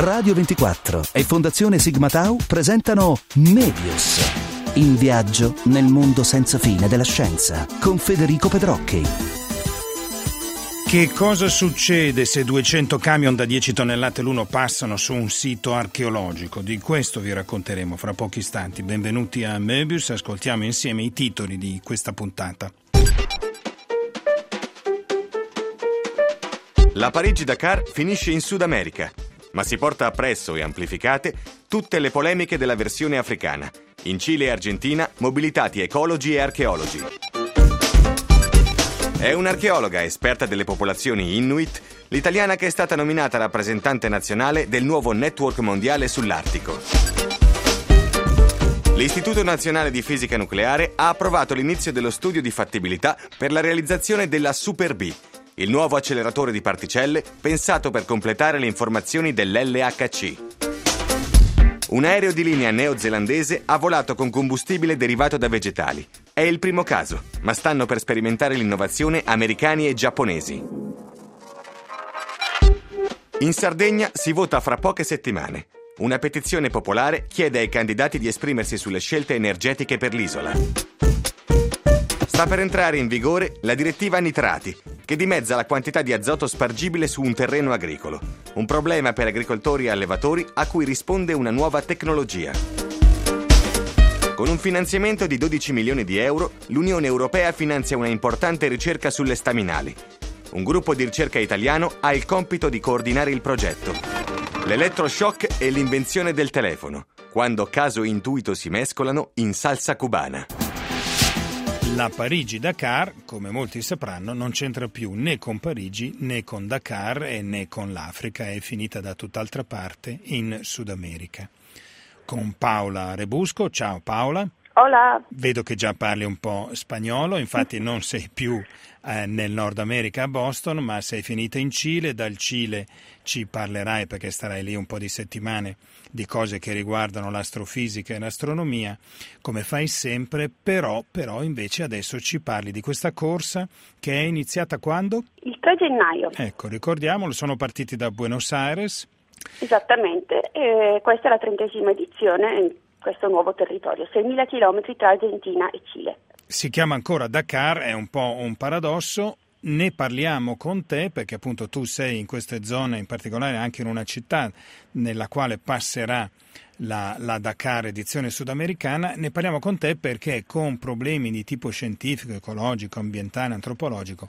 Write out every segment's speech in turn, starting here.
Radio 24 e Fondazione Sigma Tau presentano Mebius, in viaggio nel mondo senza fine della scienza, con Federico Pedrocchi. Che cosa succede se 200 camion da 10 tonnellate l'uno passano su un sito archeologico? Di questo vi racconteremo fra pochi istanti. Benvenuti a Mebius, ascoltiamo insieme i titoli di questa puntata. La Parigi-Dakar finisce in Sud America, ma si porta appresso e amplificate tutte le polemiche della versione africana. In Cile e Argentina, mobilitati ecologi e archeologi. È un'archeologa esperta delle popolazioni Inuit, l'italiana che è stata nominata rappresentante nazionale del nuovo network mondiale sull'Artico. L'Istituto Nazionale di Fisica Nucleare ha approvato l'inizio dello studio di fattibilità per la realizzazione della Super B, il nuovo acceleratore di particelle pensato per completare le informazioni dell'LHC. Un aereo di linea neozelandese ha volato con combustibile derivato da vegetali. È il primo caso, ma stanno per sperimentare l'innovazione americani e giapponesi. In Sardegna si vota fra poche settimane. Una petizione popolare chiede ai candidati di esprimersi sulle scelte energetiche per l'isola. Sta per entrare in vigore la direttiva nitrati, che dimezza la quantità di azoto spargibile su un terreno agricolo. Un problema per agricoltori e allevatori a cui risponde una nuova tecnologia. Con un finanziamento di 12 milioni di euro, l'Unione Europea finanzia una importante ricerca sulle staminali. Un gruppo di ricerca italiano ha il compito di coordinare il progetto. L'elettroshock è l'invenzione del telefono, quando caso e intuito si mescolano in salsa cubana. La Parigi-Dakar, come molti sapranno, non c'entra più né con Parigi né con Dakar e né con l'Africa, è finita da tutt'altra parte in Sud America. Con Paola Rebusco. Ciao Paola. Hola. Vedo che già parli un po' spagnolo, infatti non sei più nel Nord America a Boston, ma sei finita in Cile. Dal Cile ci parlerai, perché starai lì un po' di settimane, di cose che riguardano l'astrofisica e l'astronomia, come fai sempre, però invece adesso ci parli di questa corsa che è iniziata quando? Il 3 gennaio. Ecco, ricordiamolo, sono partiti da Buenos Aires. Esattamente, questa è la 30ª edizione in questo nuovo territorio, 6.000 chilometri tra Argentina e Cile. Si chiama ancora Dakar, è un po' un paradosso. Ne parliamo con te perché appunto tu sei in queste zone, in particolare anche in una città nella quale passerà la Dakar edizione sudamericana. Ne parliamo con te perché con problemi di tipo scientifico, ecologico, ambientale, antropologico,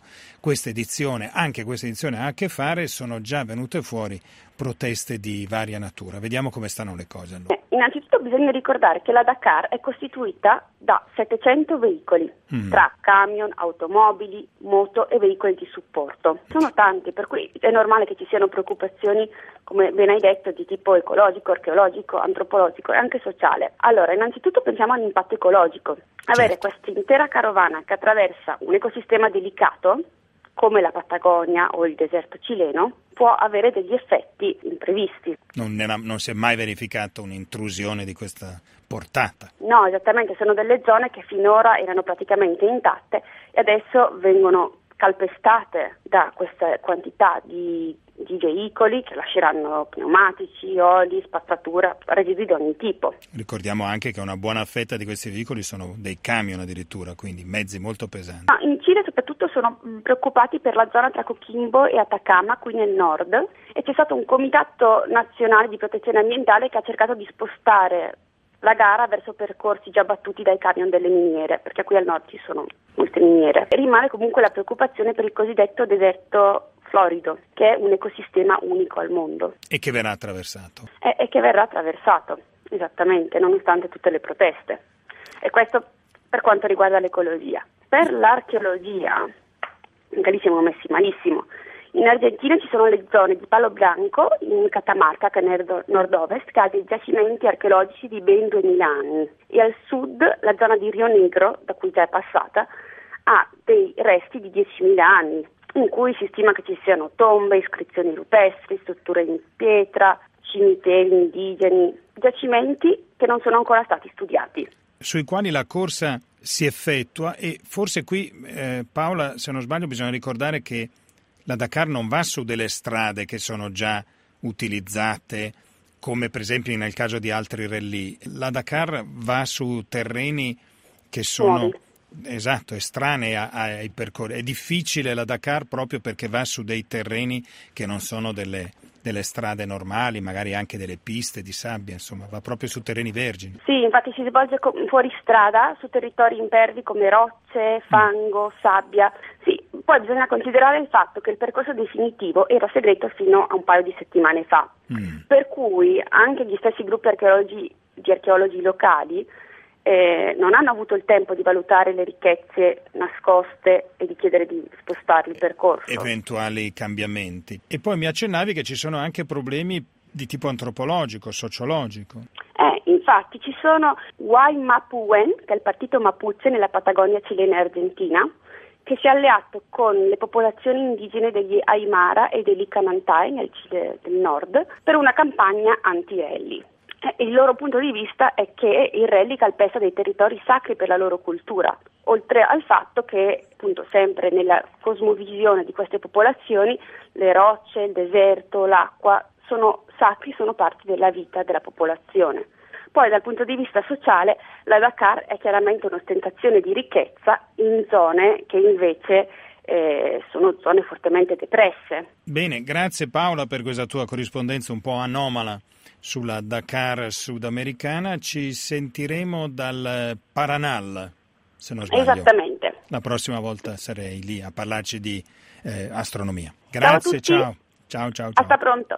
anche questa edizione ha a che fare, sono già venute fuori proteste di varia natura. Vediamo come stanno le cose allora. Innanzitutto bisogna ricordare che la Dakar è costituita da 700 veicoli, tra camion, automobili, moto e veicoli di supporto. Sono tanti, per cui è normale che ci siano preoccupazioni, come ben hai detto, di tipo ecologico, archeologico, antropologico e anche sociale. Allora, innanzitutto pensiamo all'impatto ecologico. Avere questa intera carovana che attraversa un ecosistema delicato, come la Patagonia o il deserto cileno, può avere degli effetti imprevisti. Non si è mai verificata un'intrusione di questa portata? No, esattamente, sono delle zone che finora erano praticamente intatte e adesso vengono calpestate da questa quantità di veicoli che lasceranno pneumatici, oli, spazzatura, residui di ogni tipo. Ricordiamo anche che una buona fetta di questi veicoli sono dei camion addirittura, quindi mezzi molto pesanti. No, in Cile soprattutto sono preoccupati per la zona tra Coquimbo e Atacama, qui nel nord, e c'è stato un comitato nazionale di protezione ambientale che ha cercato di spostare la gara verso percorsi già battuti dai camion delle miniere, perché qui al nord ci sono molte miniere. E rimane comunque la preoccupazione per il cosiddetto deserto florido, che è un ecosistema unico al mondo. E che verrà attraversato. E che verrà attraversato, esattamente, nonostante tutte le proteste. E questo per quanto riguarda l'ecologia. Per l'archeologia, anche lì siamo messi malissimo. In Argentina ci sono le zone di Palo Blanco, in Catamarca, che è nel nord-ovest, che ha dei giacimenti archeologici di ben 2000 anni. E al sud, la zona di Rio Negro, da cui già è passata, ha dei resti di 10.000 anni, in cui si stima che ci siano tombe, iscrizioni rupestri, strutture in pietra, cimiteri indigeni, giacimenti che non sono ancora stati studiati. Sui quali la corsa si effettua e forse qui, Paola, se non sbaglio, bisogna ricordare che la Dakar non va su delle strade che sono già utilizzate come per esempio nel caso di altri rally. La Dakar va su terreni che sono estranei ai percorsi. È difficile la Dakar proprio perché va su dei terreni che non sono delle strade normali, magari anche delle piste di sabbia, insomma, va proprio su terreni vergini. Sì, infatti si svolge fuori strada, su territori impervi come rocce, fango, sabbia. Sì, poi bisogna considerare il fatto che il percorso definitivo era segreto fino a un paio di settimane fa, per cui anche gli stessi gruppi di archeologi locali non hanno avuto il tempo di valutare le ricchezze nascoste e di chiedere di spostare il percorso. Eventuali cambiamenti. E poi mi accennavi che ci sono anche problemi di tipo antropologico, sociologico. Infatti ci sono Guaymapúen, che è il partito Mapuche nella Patagonia cilena e argentina, che si è alleato con le popolazioni indigene degli Aymara e degli Canantay nel Cile del Nord per una campagna anti-rally. Il loro punto di vista è che il rally calpesta dei territori sacri per la loro cultura, oltre al fatto che, appunto, sempre nella cosmovisione di queste popolazioni, le rocce, il deserto, l'acqua sono sacri, sono parte della vita della popolazione. Poi dal punto di vista sociale la Dakar è chiaramente un'ostentazione di ricchezza in zone che invece sono zone fortemente depresse. Bene, grazie Paola per questa tua corrispondenza un po' anomala sulla Dakar sudamericana. Ci sentiremo dal Paranal, se non sbaglio. Esattamente. La prossima volta sarei lì a parlarci di astronomia. Grazie, ciao. Ciao. Hasta pronto.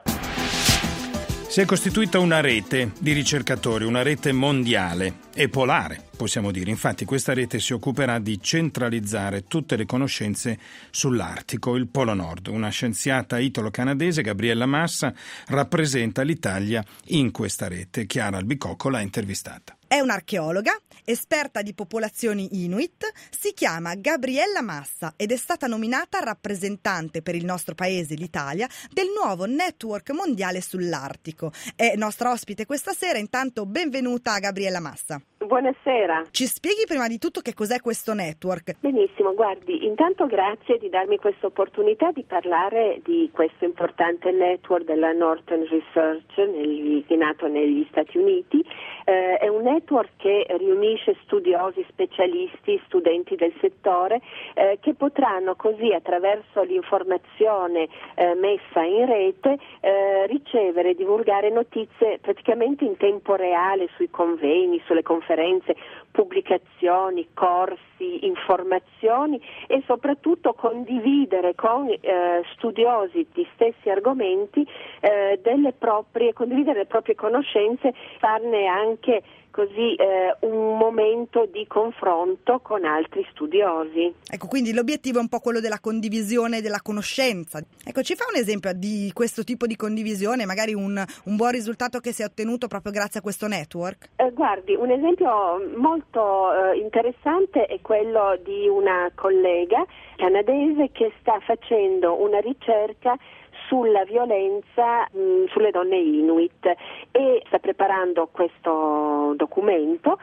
Si è costituita una rete di ricercatori, una rete mondiale e polare, possiamo dire. Infatti questa rete si occuperà di centralizzare tutte le conoscenze sull'Artico, il Polo Nord. Una scienziata italo-canadese, Gabriella Massa, rappresenta l'Italia in questa rete. Chiara Albicocco l'ha intervistata. È un'archeologa, esperta di popolazioni Inuit, si chiama Gabriella Massa ed è stata nominata rappresentante per il nostro paese, l'Italia, del nuovo network mondiale sull'Artico. È nostra ospite questa sera, intanto benvenuta a Gabriella Massa. Buonasera. Ci spieghi prima di tutto che cos'è questo network? Benissimo, guardi, intanto grazie di darmi questa opportunità di parlare di questo importante network della Northern Research nato negli Stati Uniti. È un network che riunisce studiosi, specialisti, studenti del settore che potranno così attraverso l'informazione messa in rete ricevere e divulgare notizie praticamente in tempo reale sui convegni, sulle conferenze, pubblicazioni, corsi, informazioni e soprattutto condividere con studiosi di stessi argomenti condividere le proprie conoscenze, farne anche così un momento di confronto con altri studiosi. Ecco, quindi l'obiettivo è un po' quello della condivisione della conoscenza. Ecco, ci fa un esempio di questo tipo di condivisione, magari un buon risultato che si è ottenuto proprio grazie a questo network? Guardi, un esempio molto interessante è quello di una collega canadese che sta facendo una ricerca sulla violenza sulle donne Inuit e sta preparando questo documento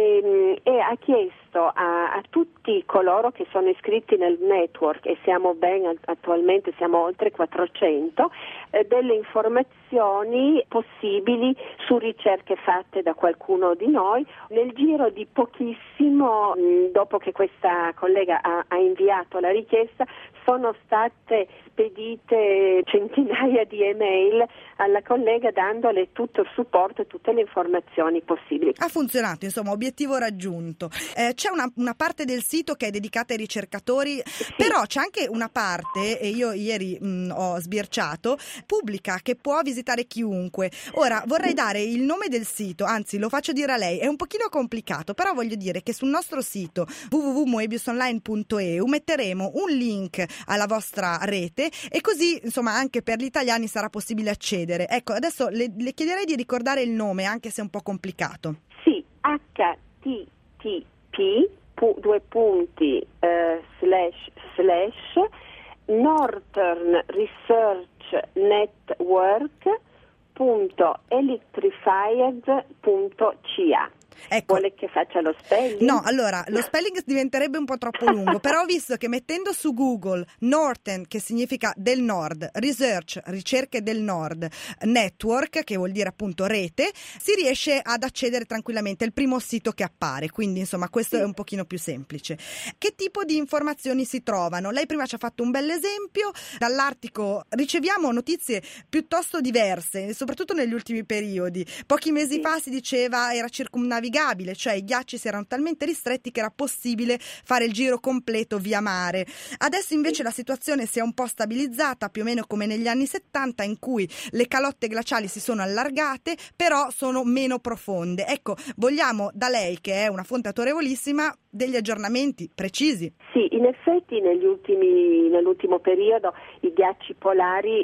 e ha chiesto a tutti coloro che sono iscritti nel network, e attualmente siamo oltre 400, delle informazioni possibili su ricerche fatte da qualcuno di noi. Nel giro di pochissimo, dopo che questa collega ha inviato la richiesta, sono state spedite centinaia di email alla collega dandole tutto il supporto e tutte le informazioni possibili. Ha funzionato, insomma, obiettivo raggiunto. C'è una parte del sito che è dedicata ai ricercatori, sì. Però c'è anche una parte, e io ieri ho sbirciato, pubblica, che può visitare chiunque. Ora vorrei dare il nome del sito, anzi lo faccio dire a lei, è un pochino complicato, però voglio dire che sul nostro sito www.moebiusonline.eu metteremo un link alla vostra rete e così, insomma, anche per gli italiani sarà possibile accedere. Ecco, adesso le chiederei di ricordare il nome, anche se è un po' complicato. Sì, http://northernresearchnetwork.electrified.ca. Ecco. Vuole che faccia lo spelling? No, allora, lo spelling diventerebbe un po' troppo lungo, però ho visto che mettendo su Google Northern, che significa del nord, Research, ricerche del nord, Network, che vuol dire appunto rete, si riesce ad accedere tranquillamente, è il primo sito che appare, quindi insomma questo è un pochino più semplice. Che tipo di informazioni si trovano? Lei prima ci ha fatto un bel esempio, dall'Artico riceviamo notizie piuttosto diverse, soprattutto negli ultimi periodi. Pochi mesi fa si diceva era circumnavigabile, cioè i ghiacci si erano talmente ristretti che era possibile fare il giro completo via mare. Adesso invece la situazione si è un po' stabilizzata, più o meno come negli anni 70, in cui le calotte glaciali si sono allargate, però sono meno profonde. Ecco, vogliamo da lei, che è una fonte autorevolissima, degli aggiornamenti precisi. Sì, in effetti nell'ultimo periodo i ghiacci polari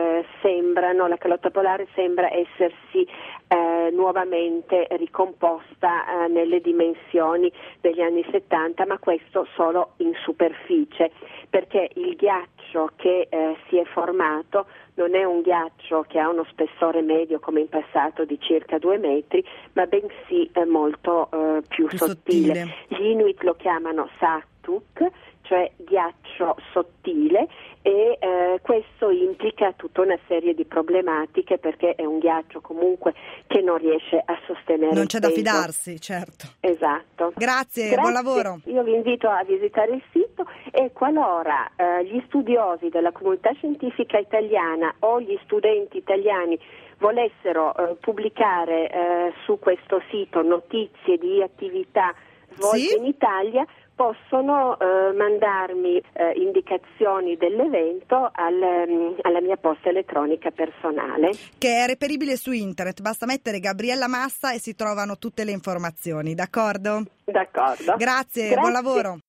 la calotta polare sembra essersi nuovamente ricomposta nelle dimensioni degli anni 70, ma questo solo in superficie, perché il ghiaccio che si è formato non è un ghiaccio che ha uno spessore medio come in passato di circa 2 metri, ma bensì molto più sottile. Gli Inuit lo chiamano Saatuk, cioè ghiaccio sottile, e questo implica tutta una serie di problematiche, perché è un ghiaccio comunque che non riesce a sostenere non il c'è peso. da fidarsi, certo. Esatto. Grazie, buon lavoro. Io vi invito a visitare il sito, e qualora gli studiosi della comunità scientifica italiana o gli studenti italiani volessero pubblicare su questo sito notizie di attività svolte in Italia, possono mandarmi indicazioni dell'evento alla mia posta elettronica personale, che è reperibile su internet. Basta mettere Gabriella Massa e si trovano tutte le informazioni, d'accordo? D'accordo. Grazie. Buon lavoro.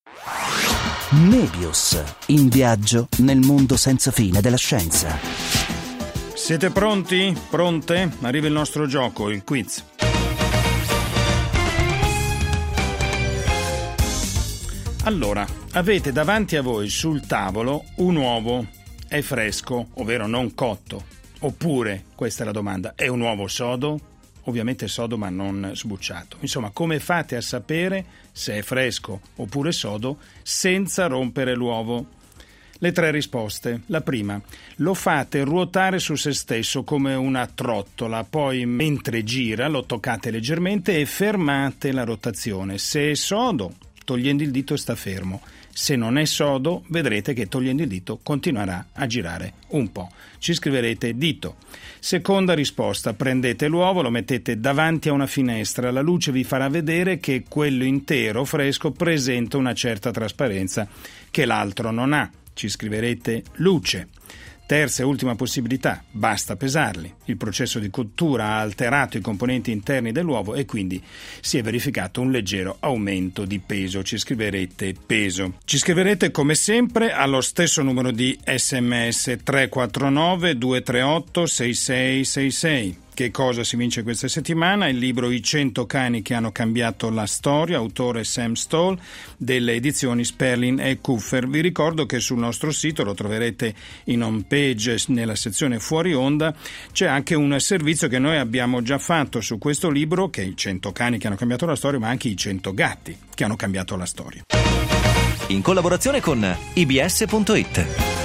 Mebius, in viaggio nel mondo senza fine della scienza. Siete pronti? Pronte? Arriva il nostro gioco, il quiz. Allora, avete davanti a voi sul tavolo un uovo. È fresco, ovvero non cotto? Oppure, questa è la domanda, è un uovo sodo? Ovviamente sodo ma non sbucciato. Insomma, come fate a sapere se è fresco oppure sodo senza rompere l'uovo? Le 3 risposte. La prima, lo fate ruotare su se stesso come una trottola, poi mentre gira lo toccate leggermente e fermate la rotazione. Se è sodo, togliendo il dito sta fermo. Se non è sodo, vedrete che togliendo il dito continuerà a girare un po'. Ci scriverete dito. Seconda risposta, prendete l'uovo, lo mettete davanti a una finestra, la luce vi farà vedere che quello intero fresco presenta una certa trasparenza che l'altro non ha. Ci scriverete luce. Terza e ultima possibilità, basta pesarli. Il processo di cottura ha alterato i componenti interni dell'uovo e quindi si è verificato un leggero aumento di peso. Ci scriverete peso. Ci scriverete come sempre allo stesso numero di SMS 349 238 6666. Che cosa si vince questa settimana? Il libro I 100 cani che hanno cambiato la storia, autore Sam Stoll, delle edizioni Sperling e Kuffer. Vi ricordo che sul nostro sito, lo troverete in home page nella sezione fuori onda, c'è anche un servizio che noi abbiamo già fatto su questo libro, che è I 100 cani che hanno cambiato la storia, ma anche I 100 gatti che hanno cambiato la storia. In collaborazione con ibs.it.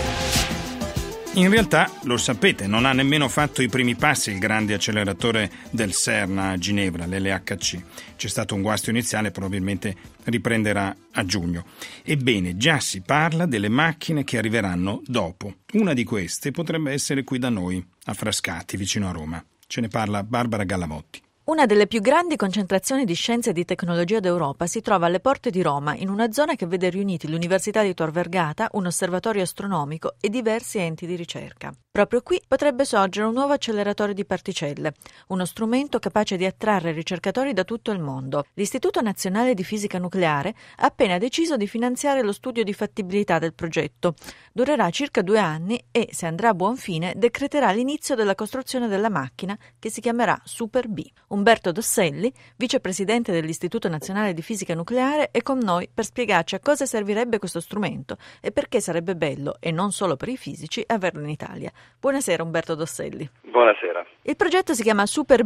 In realtà, lo sapete, non ha nemmeno fatto i primi passi il grande acceleratore del CERN a Ginevra, l'LHC. C'è stato un guasto iniziale, probabilmente riprenderà a giugno. Ebbene, già si parla delle macchine che arriveranno dopo. Una di queste potrebbe essere qui da noi, a Frascati, vicino a Roma. Ce ne parla Barbara Gallavotti. Una delle più grandi concentrazioni di scienza e di tecnologia d'Europa si trova alle porte di Roma, in una zona che vede riuniti l'Università di Tor Vergata, un osservatorio astronomico e diversi enti di ricerca. Proprio qui potrebbe sorgere un nuovo acceleratore di particelle, uno strumento capace di attrarre ricercatori da tutto il mondo. L'Istituto Nazionale di Fisica Nucleare ha appena deciso di finanziare lo studio di fattibilità del progetto. Durerà circa 2 anni e, se andrà a buon fine, decreterà l'inizio della costruzione della macchina, che si chiamerà Super B. Umberto Dosselli, vicepresidente dell'Istituto Nazionale di Fisica Nucleare, è con noi per spiegarci a cosa servirebbe questo strumento e perché sarebbe bello, e non solo per i fisici, averlo in Italia. Buonasera Umberto Dosselli. Buonasera. Il progetto si chiama Super B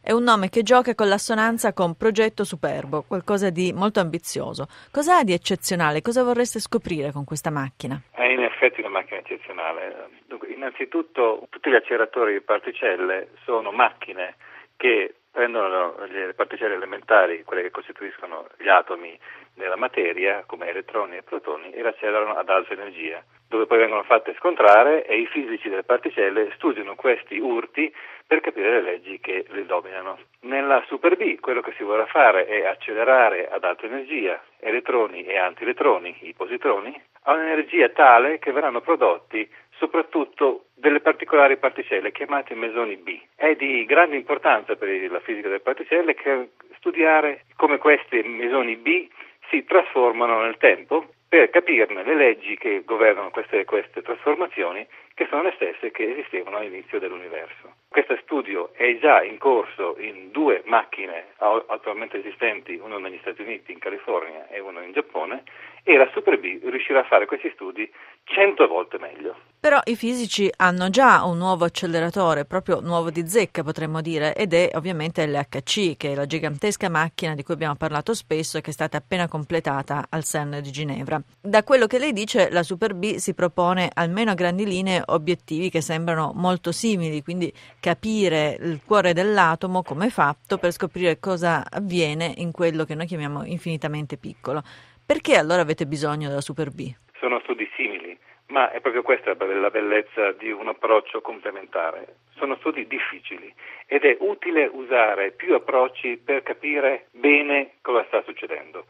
È un nome che gioca con l'assonanza con Progetto Superbo, qualcosa di molto ambizioso. Cosa ha di eccezionale? Cosa vorreste scoprire con questa macchina? È in effetti una macchina eccezionale. Dunque, innanzitutto, tutti gli acceleratori di particelle sono macchine che prendono le particelle elementari, quelle che costituiscono gli atomi della materia, come elettroni e protoni, e le accelerano ad alta energia, dove poi vengono fatte scontrare e i fisici delle particelle studiano questi urti per capire le leggi che le dominano. Nella Super B quello che si vorrà fare è accelerare ad alta energia elettroni e antielettroni, i positroni, a un'energia tale che verranno prodotti soprattutto delle particolari particelle chiamate mesoni B. È di grande importanza per la fisica delle particelle che studiare come queste mesoni B si trasformano nel tempo per capirne le leggi che governano queste trasformazioni, che sono le stesse che esistevano all'inizio dell'universo. Questo studio è già in corso in 2 macchine attualmente esistenti, uno negli Stati Uniti, in California, e uno in Giappone, e la Super B riuscirà a fare questi studi 100 volte meglio. Però i fisici hanno già un nuovo acceleratore, proprio nuovo di zecca potremmo dire, ed è ovviamente l'HC, che è la gigantesca macchina di cui abbiamo parlato spesso e che è stata appena completata al CERN di Ginevra. Da quello che lei dice, la Super B si propone almeno a grandi linee obiettivi che sembrano molto simili, quindi capire il cuore dell'atomo come è fatto per scoprire cosa avviene in quello che noi chiamiamo infinitamente piccolo. Perché allora avete bisogno della Super B? Sono studi simili, ma è proprio questa la bellezza di un approccio complementare. Sono studi difficili ed è utile usare più approcci per capire bene cosa sta succedendo.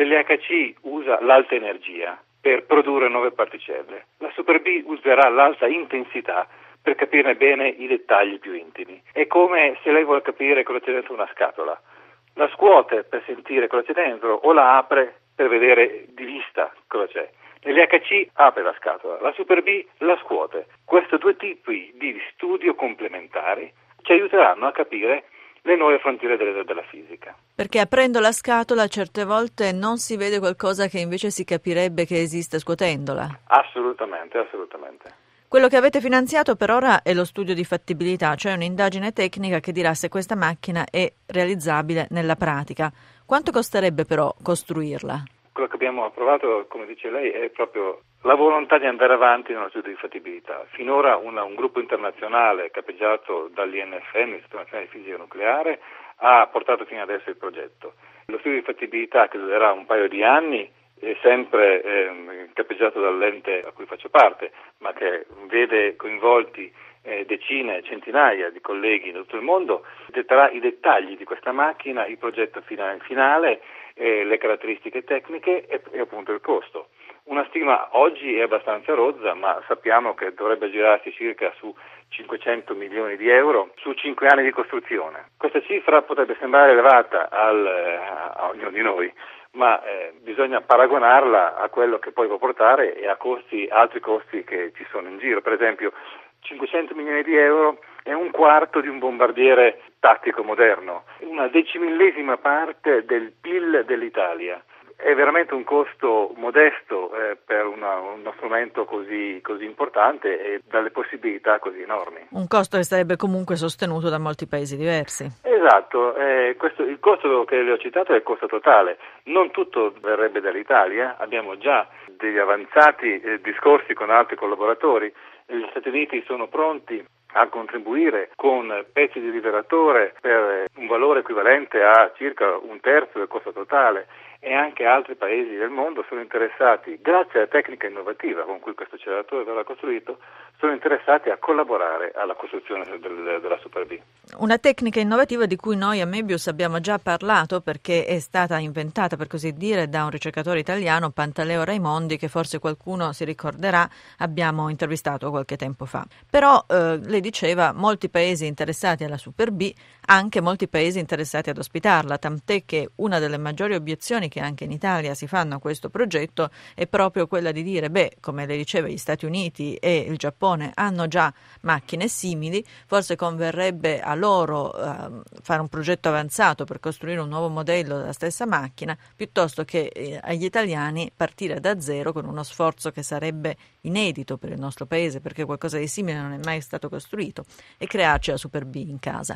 L'LHC usa l'alta energia per produrre nuove particelle. La Super B userà l'alta intensità per capirne bene i dettagli più intimi. È come se lei vuole capire cosa c'è dentro una scatola. La scuote per sentire cosa c'è dentro o la apre per vedere di vista cosa c'è. L'LHC apre la scatola, la Super B la scuote. Questi 2 tipi di studio complementari ci aiuteranno a capire le nuove frontiere della fisica. Perché aprendo la scatola certe volte non si vede qualcosa che invece si capirebbe che esiste scuotendola. Assolutamente. Quello che avete finanziato per ora è lo studio di fattibilità, cioè un'indagine tecnica che dirà se questa macchina è realizzabile nella pratica. Quanto costerebbe però costruirla? Quello che abbiamo approvato, come dice lei, è proprio la volontà di andare avanti nello studio di fattibilità. Finora un gruppo internazionale capeggiato dall'INFM, Istituto Nazionale di Fisica Nucleare, ha portato fino adesso il progetto. Lo studio di fattibilità, che durerà un paio di anni, è sempre capeggiato dall'ente a cui faccio parte, ma che vede coinvolti decine, centinaia di colleghi da tutto il mondo, detterà i dettagli di questa macchina, il progetto finale, le caratteristiche tecniche e appunto il costo. Una stima oggi è abbastanza rozza, ma sappiamo che dovrebbe girarsi circa su 500 milioni di euro su 5 anni di costruzione. Questa cifra potrebbe sembrare elevata a ognuno di noi, ma bisogna paragonarla a quello che poi può portare e a altri costi che ci sono in giro. Per esempio, 500 milioni di euro è un quarto di un bombardiere tattico moderno, una decimillesima parte del PIL dell'Italia. È veramente un costo modesto per uno strumento così importante e dalle possibilità così enormi. Un costo che sarebbe comunque sostenuto da molti paesi diversi. Esatto, il costo che le ho citato è il costo totale. Non tutto verrebbe dall'Italia, abbiamo già degli avanzati discorsi con altri collaboratori. Gli Stati Uniti sono pronti a contribuire con pezzi di rivelatore per un valore equivalente a circa un terzo del costo totale, e anche altri paesi del mondo sono interessati, grazie alla tecnica innovativa con cui questo acceleratore verrà costruito, sono interessati a collaborare alla costruzione della Super B. Una tecnica innovativa di cui noi a Mebius abbiamo già parlato, perché è stata inventata, per così dire, da un ricercatore italiano, Pantaleo Raimondi, che forse qualcuno si ricorderà, abbiamo intervistato qualche tempo fa. Però lei diceva molti paesi interessati alla Super B, anche molti paesi interessati ad ospitarla, tant'è che una delle maggiori obiezioni che anche in Italia si fanno a questo progetto è proprio quella di dire, come le diceva, gli Stati Uniti e il Giappone hanno già macchine simili, forse converrebbe a loro fare un progetto avanzato per costruire un nuovo modello della stessa macchina, piuttosto che agli italiani partire da zero con uno sforzo che sarebbe inedito per il nostro paese, perché qualcosa di simile non è mai stato costruito, e crearci la Super B in casa.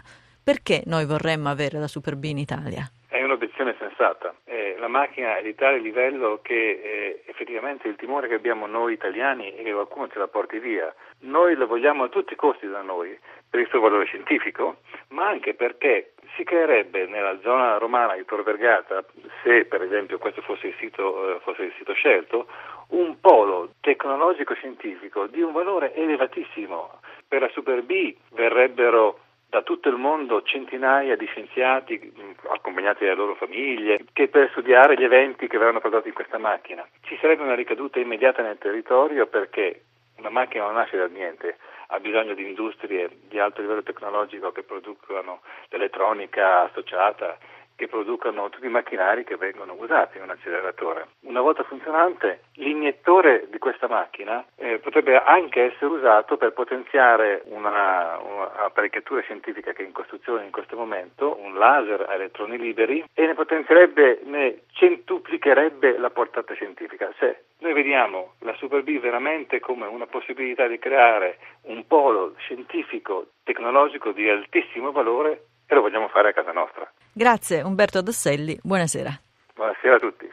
Perché noi vorremmo avere la Super B in Italia? È un'obiezione sensata. La macchina è di tale livello che effettivamente il timore che abbiamo noi italiani è che qualcuno ce la porti via. Noi la vogliamo a tutti i costi da noi per il suo valore scientifico, ma anche perché si creerebbe nella zona romana di Tor Vergata, se per esempio questo fosse il sito scelto, un polo tecnologico-scientifico di un valore elevatissimo. Per la Super B verrebbero da tutto il mondo centinaia di scienziati accompagnati dalle loro famiglie che per studiare gli eventi che verranno prodotti in questa macchina. Ci sarebbe una ricaduta immediata nel territorio perché una macchina non nasce da niente, ha bisogno di industrie di alto livello tecnologico che producono l'elettronica associata, che producano tutti i macchinari che vengono usati in un acceleratore. Una volta funzionante, l'iniettore di questa macchina potrebbe anche essere usato per potenziare un'apparecchiatura scientifica che è in costruzione in questo momento, un laser a elettroni liberi, e ne centuplicherebbe la portata scientifica. Se noi vediamo la Super B veramente come una possibilità di creare un polo scientifico, tecnologico di altissimo valore, e lo vogliamo fare a casa nostra. Grazie Umberto Dosselli, buonasera. Buonasera a tutti.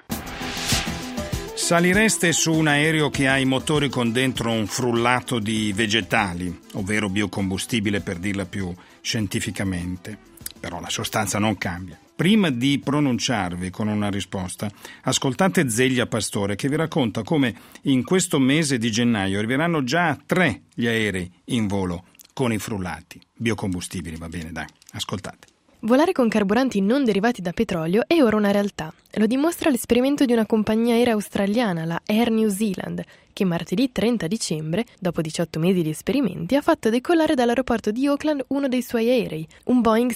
Salireste su un aereo che ha i motori con dentro un frullato di vegetali, ovvero biocombustibile per dirla più scientificamente, però la sostanza non cambia. Prima di pronunciarvi con una risposta, ascoltate Zeglia Pastore che vi racconta come in questo mese di gennaio arriveranno già 3 gli aerei in volo con i frullati. Biocombustibili, va bene, dai, ascoltate. Volare con carburanti non derivati da petrolio è ora una realtà. Lo dimostra l'esperimento di una compagnia aerea australiana, la Air New Zealand, che martedì 30 dicembre, dopo 18 mesi di esperimenti, ha fatto decollare dall'aeroporto di Auckland uno dei suoi aerei, un Boeing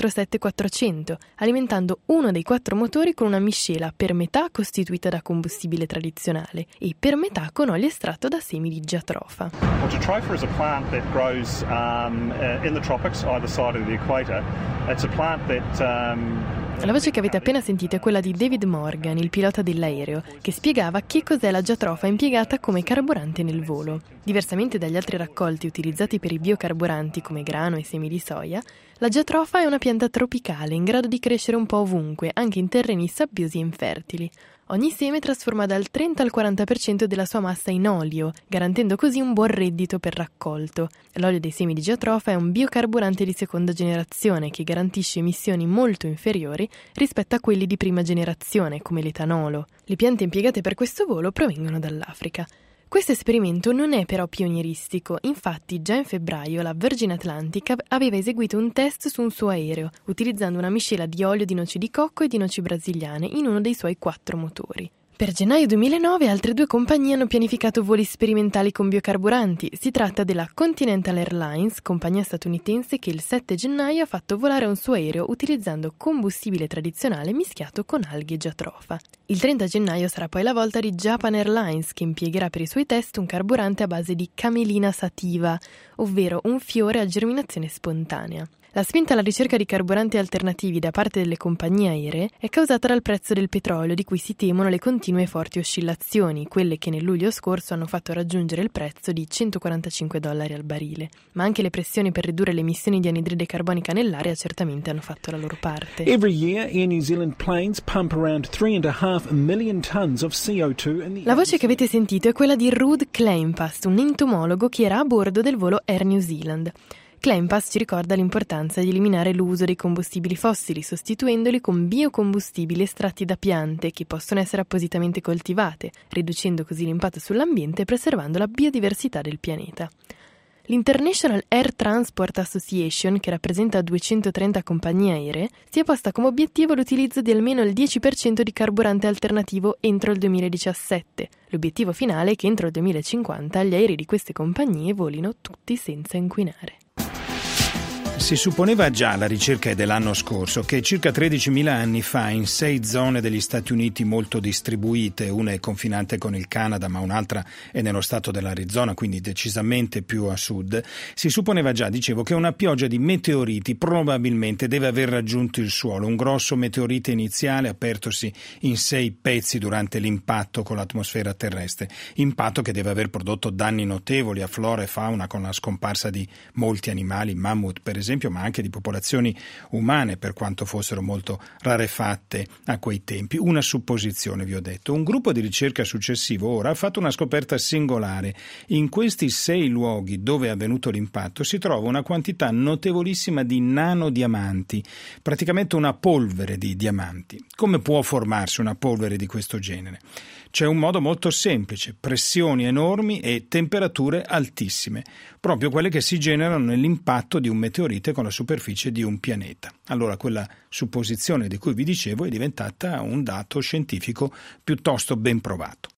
747-400, alimentando uno dei 4 motori con una miscela per metà costituita da combustibile tradizionale e per metà con olio estratto da semi di giatrofa. Jatropha is a plant that grows in the tropics, either side of the equator. It's a plant that La voce che avete appena sentito è quella di David Morgan, il pilota dell'aereo, che spiegava che cos'è la giatrofa impiegata come carburante nel volo. Diversamente dagli altri raccolti utilizzati per i biocarburanti come grano e semi di soia, la giatrofa è una pianta tropicale in grado di crescere un po' ovunque, anche in terreni sabbiosi e infertili. Ogni seme trasforma dal 30 al 40% della sua massa in olio, garantendo così un buon reddito per raccolto. L'olio dei semi di giatrofa è un biocarburante di seconda generazione che garantisce emissioni molto inferiori rispetto a quelli di prima generazione, come l'etanolo. Le piante impiegate per questo volo provengono dall'Africa. Questo esperimento non è però pionieristico, infatti già in febbraio la Virgin Atlantic aveva eseguito un test su un suo aereo, utilizzando una miscela di olio di noci di cocco e di noci brasiliane in uno dei suoi 4 motori. Per gennaio 2009 altre 2 compagnie hanno pianificato voli sperimentali con biocarburanti. Si tratta della Continental Airlines, compagnia statunitense che il 7 gennaio ha fatto volare un suo aereo utilizzando combustibile tradizionale mischiato con alghe e giatrofa. Il 30 gennaio sarà poi la volta di Japan Airlines, che impiegherà per i suoi test un carburante a base di Camelina sativa, ovvero un fiore a germinazione spontanea. La spinta alla ricerca di carburanti alternativi da parte delle compagnie aeree è causata dal prezzo del petrolio, di cui si temono le continue forti oscillazioni, quelle che nel luglio scorso hanno fatto raggiungere il prezzo di $145 al barile. Ma anche le pressioni per ridurre le emissioni di anidride carbonica nell'aria certamente hanno fatto la loro parte. Every year, Air New Zealand planes pump around 3.5 million tons of CO2 in the La voce che avete sentito è quella di Ruud Kleinpass, un entomologo che era a bordo del volo Air New Zealand. Kleinpass ci ricorda l'importanza di eliminare l'uso dei combustibili fossili, sostituendoli con biocombustibili estratti da piante che possono essere appositamente coltivate, riducendo così l'impatto sull'ambiente e preservando la biodiversità del pianeta. L'International Air Transport Association, che rappresenta 230 compagnie aeree, si è posta come obiettivo l'utilizzo di almeno il 10% di carburante alternativo entro il 2017. L'obiettivo finale è che entro il 2050 gli aerei di queste compagnie volino tutti senza inquinare. Si supponeva già alla ricerca dell'anno scorso che circa 13.000 anni fa in 6 zone degli Stati Uniti molto distribuite, una è confinante con il Canada ma un'altra è nello stato dell'Arizona, quindi decisamente più a sud, si supponeva già, dicevo, che una pioggia di meteoriti probabilmente deve aver raggiunto il suolo, un grosso meteorite iniziale apertosi in 6 pezzi durante l'impatto con l'atmosfera terrestre, impatto che deve aver prodotto danni notevoli a flora e fauna con la scomparsa di molti animali, mammut per esempio, esempio, ma anche di popolazioni umane, per quanto fossero molto rarefatte a quei tempi. Una supposizione, vi ho detto. Un gruppo di ricerca successivo ora ha fatto una scoperta singolare. In questi 6 luoghi dove è avvenuto l'impatto si trova una quantità notevolissima di nanodiamanti, praticamente una polvere di diamanti. Come può formarsi una polvere di questo genere? C'è un modo molto semplice: pressioni enormi e temperature altissime, proprio quelle che si generano nell'impatto di un meteorite con la superficie di un pianeta. Allora quella supposizione di cui vi dicevo è diventata un dato scientifico piuttosto ben provato.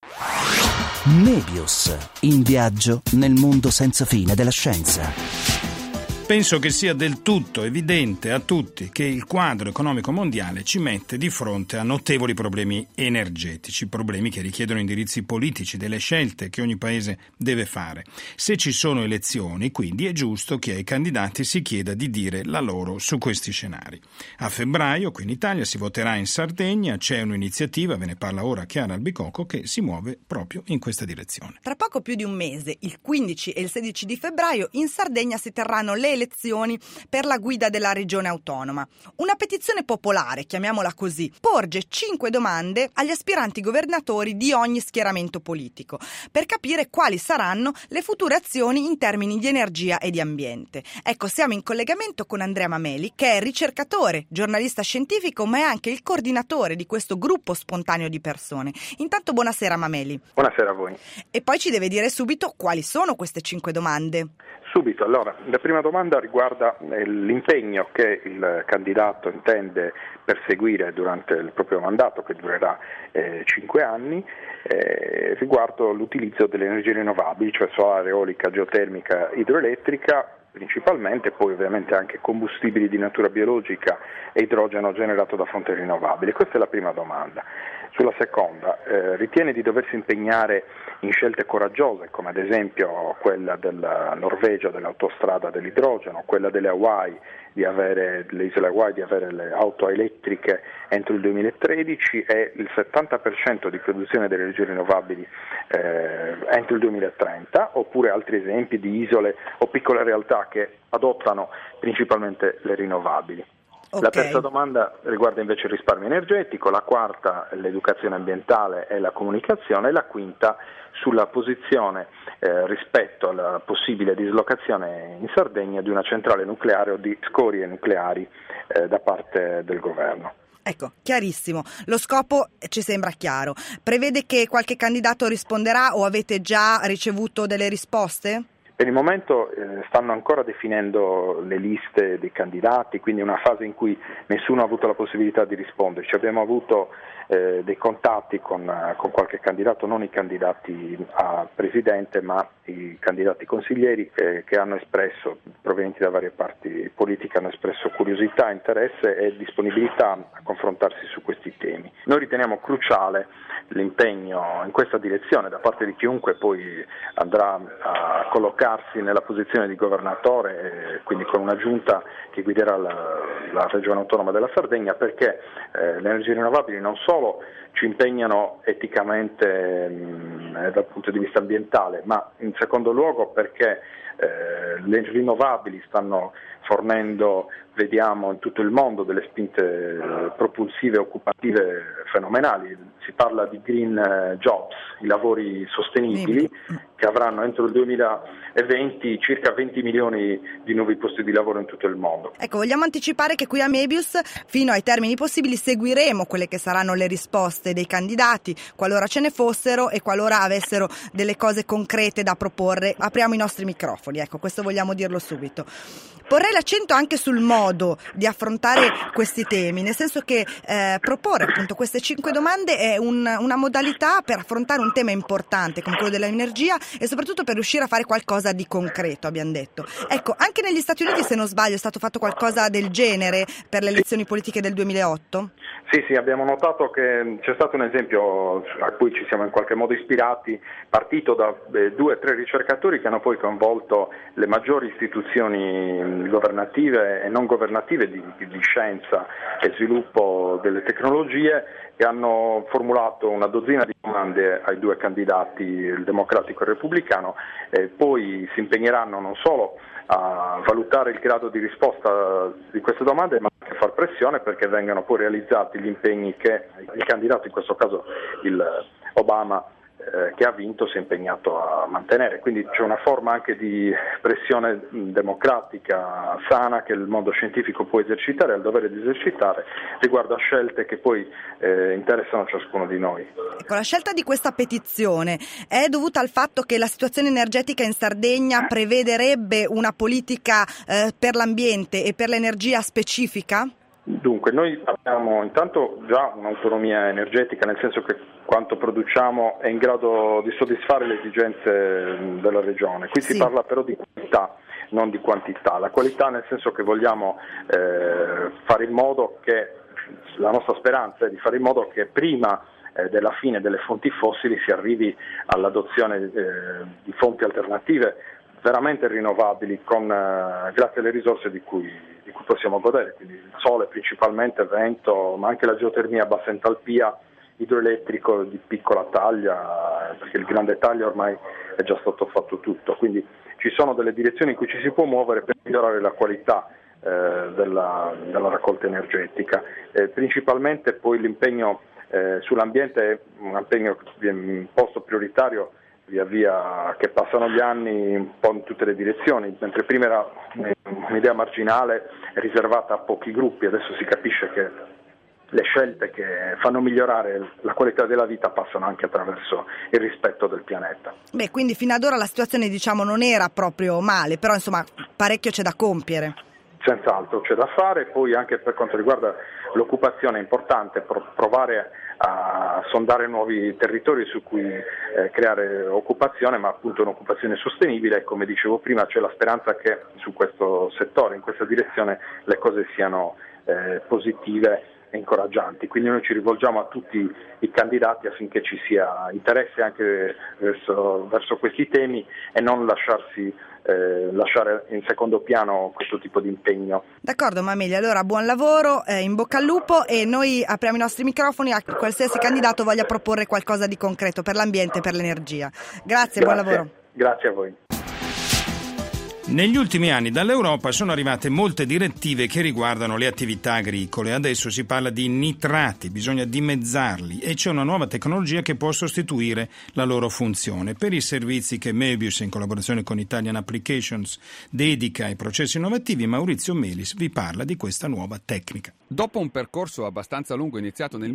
Mebius, in viaggio nel mondo senza fine della scienza. Penso che sia del tutto evidente a tutti che il quadro economico mondiale ci mette di fronte a notevoli problemi energetici, problemi che richiedono indirizzi politici, delle scelte che ogni paese deve fare. Se ci sono elezioni, quindi, è giusto che ai candidati si chieda di dire la loro su questi scenari. A febbraio, qui in Italia, si voterà in Sardegna, c'è un'iniziativa, ve ne parla ora Chiara Albicocco, che si muove proprio in questa direzione. Tra poco più di un mese, il 15 e il 16 di febbraio, in Sardegna si terranno le elezioni per la guida della regione autonoma. Una petizione popolare, chiamiamola così, porge 5 domande agli aspiranti governatori di ogni schieramento politico per capire quali saranno le future azioni in termini di energia e di ambiente. Ecco, siamo in collegamento con Andrea Mameli, che è ricercatore, giornalista scientifico, ma è anche il coordinatore di questo gruppo spontaneo di persone. Intanto buonasera Mameli. Buonasera a voi. E poi ci deve dire subito quali sono queste 5 domande. Subito, allora, la prima domanda riguarda l'impegno che il candidato intende perseguire durante il proprio mandato, che durerà 5 anni, riguardo l'utilizzo delle energie rinnovabili, cioè solare, eolica, geotermica, idroelettrica, principalmente, poi ovviamente anche combustibili di natura biologica e idrogeno generato da fonti rinnovabili. Questa è la prima domanda. Sulla seconda, ritiene di doversi impegnare in scelte coraggiose, come ad esempio quella della Norvegia dell'autostrada dell'idrogeno, quella delle isole Hawaii di avere le auto elettriche entro il 2013 e il 70% di produzione delle energie rinnovabili entro il 2030, oppure altri esempi di isole o piccole realtà che adottano principalmente le rinnovabili. Okay. La terza domanda riguarda invece il risparmio energetico, la quarta l'educazione ambientale e la comunicazione, e la quinta sulla posizione rispetto alla possibile dislocazione in Sardegna di una centrale nucleare o di scorie nucleari da parte del governo. Ecco, chiarissimo. Lo scopo ci sembra chiaro. Prevede che qualche candidato risponderà o avete già ricevuto delle risposte? Per il momento stanno ancora definendo le liste dei candidati, quindi è una fase in cui nessuno ha avuto la possibilità di risponderci. Abbiamo avuto dei contatti con qualche candidato, non i candidati a presidente, ma i candidati consiglieri che hanno espresso, provenienti da varie parti politiche, hanno espresso curiosità, interesse e disponibilità a confrontarsi su questi temi. Noi riteniamo cruciale l'impegno in questa direzione da parte di chiunque poi andrà a collocarsi nella posizione di governatore, quindi con una giunta che guiderà la regione autonoma della Sardegna, perché le energie rinnovabili non solo ci impegnano eticamente dal punto di vista ambientale, ma in secondo luogo perché le rinnovabili stanno fornendo, vediamo in tutto il mondo, delle spinte propulsive e occupative fenomenali. Si parla di green jobs, i lavori sostenibili, che avranno entro il 2020 circa 20 milioni di nuovi posti di lavoro in tutto il mondo. Ecco, vogliamo anticipare che qui a Mebius, fino ai termini possibili, seguiremo quelle che saranno le risposte dei candidati, qualora ce ne fossero e qualora avessero delle cose concrete da proporre. Apriamo i nostri microfoni, ecco, questo vogliamo dirlo subito. Porrei l'accento anche sul modo di affrontare questi temi, nel senso che proporre appunto queste 5 domande è una modalità per affrontare un tema importante come quello dell'energia e soprattutto per riuscire a fare qualcosa di concreto, abbiamo detto. Ecco, anche negli Stati Uniti, se non sbaglio, è stato fatto qualcosa del genere per le elezioni politiche del 2008? Sì, abbiamo notato che c'è stato un esempio a cui ci siamo in qualche modo ispirati, partito da 2 o 3 ricercatori che hanno poi coinvolto coinvolto le maggiori istituzioni governative e non governative di scienza e sviluppo delle tecnologie, e hanno formulato una dozzina di domande ai due candidati, il democratico e il repubblicano, e poi si impegneranno non solo a valutare il grado di risposta di queste domande, ma anche a far pressione perché vengano poi realizzati gli impegni che il candidato, in questo caso il Obama, che ha vinto, si è impegnato a mantenere. Quindi c'è una forma anche di pressione democratica sana che il mondo scientifico può esercitare, ha il dovere di esercitare riguardo a scelte che poi interessano ciascuno di noi. Ecco, la scelta di questa petizione è dovuta al fatto che la situazione energetica in Sardegna prevederebbe una politica per l'ambiente e per l'energia specifica? Dunque, noi abbiamo intanto già un'autonomia energetica, nel senso che quanto produciamo è in grado di soddisfare le esigenze della regione. Qui si parla però di qualità, non di quantità. La qualità nel senso che vogliamo fare in modo che, la nostra speranza è di fare in modo che prima della fine delle fonti fossili si arrivi all'adozione di fonti alternative veramente rinnovabili grazie alle risorse di cui possiamo godere, quindi il sole principalmente, vento, ma anche la geotermia a bassa entalpia, idroelettrico di piccola taglia, perché il grande taglia ormai è già stato fatto tutto, quindi ci sono delle direzioni in cui ci si può muovere per migliorare la qualità della raccolta energetica. Principalmente poi l'impegno sull'ambiente è un impegno che viene posto prioritario via via che passano gli anni un po' in tutte le direzioni, mentre prima era un'idea marginale riservata a pochi gruppi, adesso si capisce che le scelte che fanno migliorare la qualità della vita passano anche attraverso il rispetto del pianeta. Beh, quindi fino ad ora la situazione non era proprio male, però insomma parecchio c'è da compiere. Senz'altro c'è da fare, poi anche per quanto riguarda l'occupazione è importante provare a sondare nuovi territori su cui creare occupazione, ma appunto un'occupazione sostenibile, e come dicevo prima c'è la speranza che su questo settore, in questa direzione, le cose siano positive e incoraggianti. Quindi noi ci rivolgiamo a tutti i candidati affinché ci sia interesse anche verso questi temi e non lasciare in secondo piano questo tipo di impegno. D'accordo Mameli, allora buon lavoro, in bocca al lupo, e noi apriamo i nostri microfoni a qualsiasi candidato voglia proporre qualcosa di concreto per l'ambiente e per l'energia. Grazie, buon lavoro. Grazie a voi. Negli ultimi anni dall'Europa sono arrivate molte direttive che riguardano le attività agricole. Adesso si parla di nitrati, bisogna dimezzarli e c'è una nuova tecnologia che può sostituire la loro funzione. Per i servizi che Möbius, in collaborazione con Italian Applications, dedica ai processi innovativi, Maurizio Melis vi parla di questa nuova tecnica. Dopo un percorso abbastanza lungo iniziato nel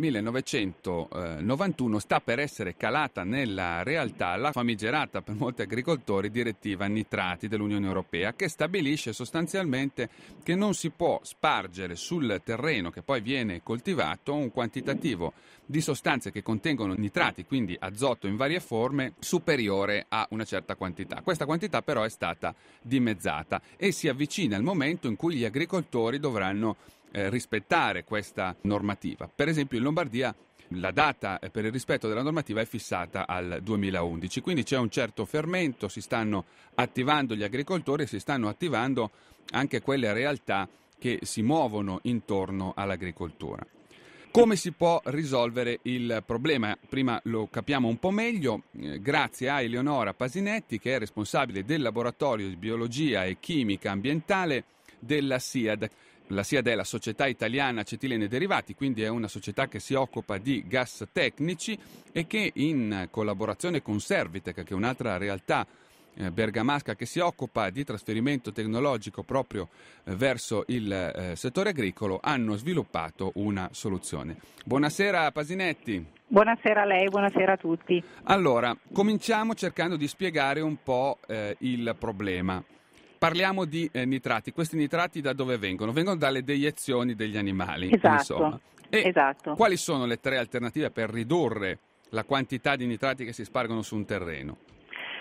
1991, sta per essere calata nella realtà la famigerata per molti agricoltori direttiva nitrati dell'Unione Europea, che stabilisce sostanzialmente che non si può spargere sul terreno che poi viene coltivato un quantitativo di sostanze che contengono nitrati, quindi azoto in varie forme, superiore a una certa quantità. Questa quantità però è stata dimezzata e si avvicina il momento in cui gli agricoltori dovranno rispettare questa normativa. Per esempio in Lombardia la data per il rispetto della normativa è fissata al 2011, quindi c'è un certo fermento, si stanno attivando gli agricoltori e si stanno attivando anche quelle realtà che si muovono intorno all'agricoltura. Come si può risolvere il problema? Prima lo capiamo un po' meglio grazie a Eleonora Pasinetti, che è responsabile del laboratorio di biologia e chimica ambientale della SIAD. La SIAD è la Società Italiana Acetilene e Derivati, quindi è una società che si occupa di gas tecnici e che in collaborazione con Servitec, che è un'altra realtà bergamasca che si occupa di trasferimento tecnologico proprio verso il settore agricolo, hanno sviluppato una soluzione. Buonasera Pasinetti. Buonasera a lei, buonasera a tutti. Allora, cominciamo cercando di spiegare un po' il problema. Parliamo di nitrati. Questi nitrati da dove vengono? Vengono dalle deiezioni degli animali. Esatto, insomma. esatto. Quali sono le tre alternative per ridurre la quantità di nitrati che si spargono su un terreno?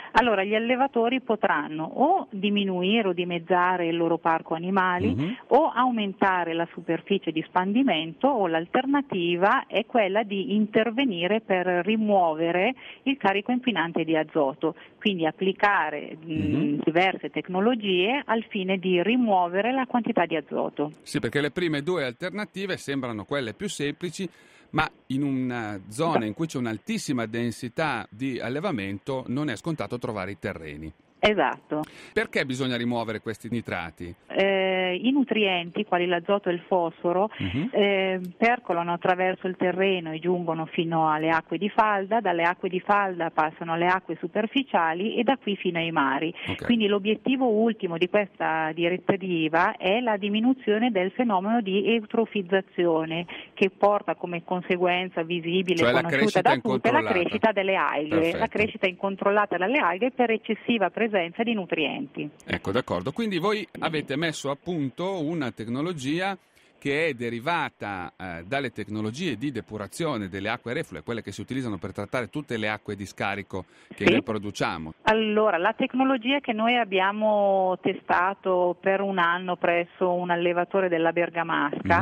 Allora, gli allevatori potranno o diminuire o dimezzare il loro parco animali o aumentare la superficie di spandimento, o l'alternativa è quella di intervenire per rimuovere il carico inquinante di azoto, quindi applicare diverse tecnologie al fine di rimuovere la quantità di azoto. Sì, perché le prime due alternative sembrano quelle più semplici, ma in una zona in cui c'è un'altissima densità di allevamento non è scontato trovare i terreni. Esatto. Perché bisogna rimuovere questi nitrati? I nutrienti, quali l'azoto e il fosforo, percolano attraverso il terreno e giungono fino alle acque di falda, dalle acque di falda passano alle acque superficiali e da qui fino ai mari. Okay. Quindi l'obiettivo ultimo di questa direttiva è la diminuzione del fenomeno di eutrofizzazione, che porta come conseguenza visibile e conosciuta da tutti la crescita delle alghe. Perfetto. La crescita incontrollata dalle alghe per eccessiva presenza di nutrienti. Ecco, d'accordo. Quindi voi avete messo a punto una tecnologia che è derivata dalle tecnologie di depurazione delle acque reflue, quelle che si utilizzano per trattare tutte le acque di scarico che noi produciamo. Allora, la tecnologia che noi abbiamo testato per un anno presso un allevatore della Bergamasca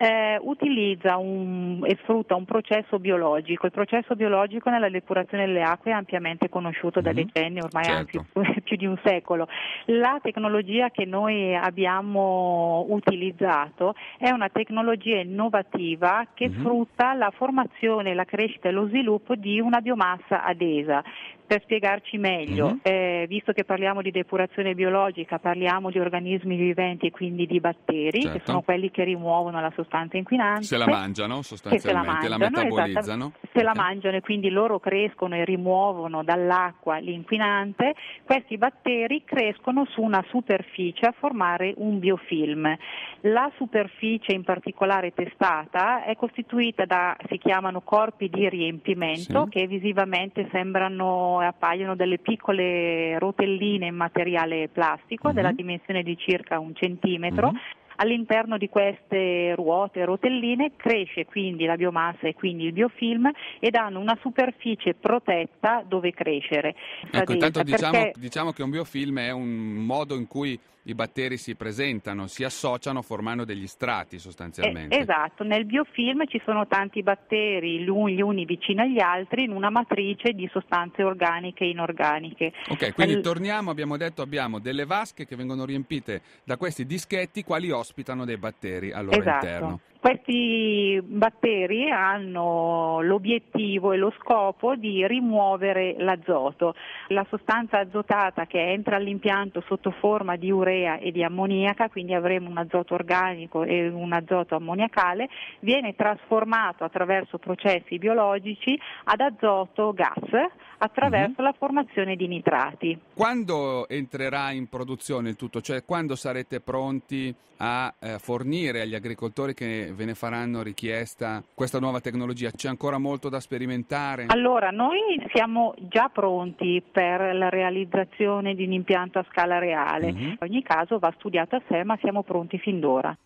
utilizza e sfrutta un processo biologico. Il processo biologico nella depurazione delle acque è ampiamente conosciuto da decenni, ormai anzi più di un secolo. La tecnologia che noi abbiamo utilizzato è una tecnologia innovativa che sfrutta la formazione, la crescita e lo sviluppo di una biomassa adesa. Per spiegarci meglio, visto che parliamo di depurazione biologica, parliamo di organismi viventi e quindi di batteri, che sono quelli che rimuovono la sostanza inquinante. Se la mangiano sostanzialmente, la metabolizzano. Se la mangiano e quindi loro crescono e rimuovono dall'acqua l'inquinante. Questi batteri crescono su una superficie a formare un biofilm. La superficie in particolare testata è costituita si chiamano corpi di riempimento, che visivamente appaiono delle piccole rotelline in materiale plastico della dimensione di circa 1 centimetro. All'interno di queste rotelline cresce quindi la biomassa e quindi il biofilm ed hanno una superficie protetta dove crescere. Ecco, intanto diciamo che un biofilm è un modo in cui i batteri si presentano, si associano formando degli strati sostanzialmente. Esatto, nel biofilm ci sono tanti batteri, gli uni vicino agli altri, in una matrice di sostanze organiche e inorganiche. Ok, quindi torniamo, abbiamo delle vasche che vengono riempite da questi dischetti, quali ospitano dei batteri al loro interno. Questi batteri hanno l'obiettivo e lo scopo di rimuovere l'azoto. La sostanza azotata che entra all'impianto sotto forma di urea e di ammoniaca, quindi avremo un azoto organico e un azoto ammoniacale, viene trasformato attraverso processi biologici ad azoto gas attraverso la formazione di nitrati. Quando entrerà in produzione il tutto? Cioè quando sarete pronti a fornire agli agricoltori che ve ne faranno richiesta questa nuova tecnologia? C'è ancora molto da sperimentare? Allora, noi siamo già pronti per la realizzazione di un impianto a scala reale. In ogni caso va studiato a sé, ma siamo pronti fin d'ora.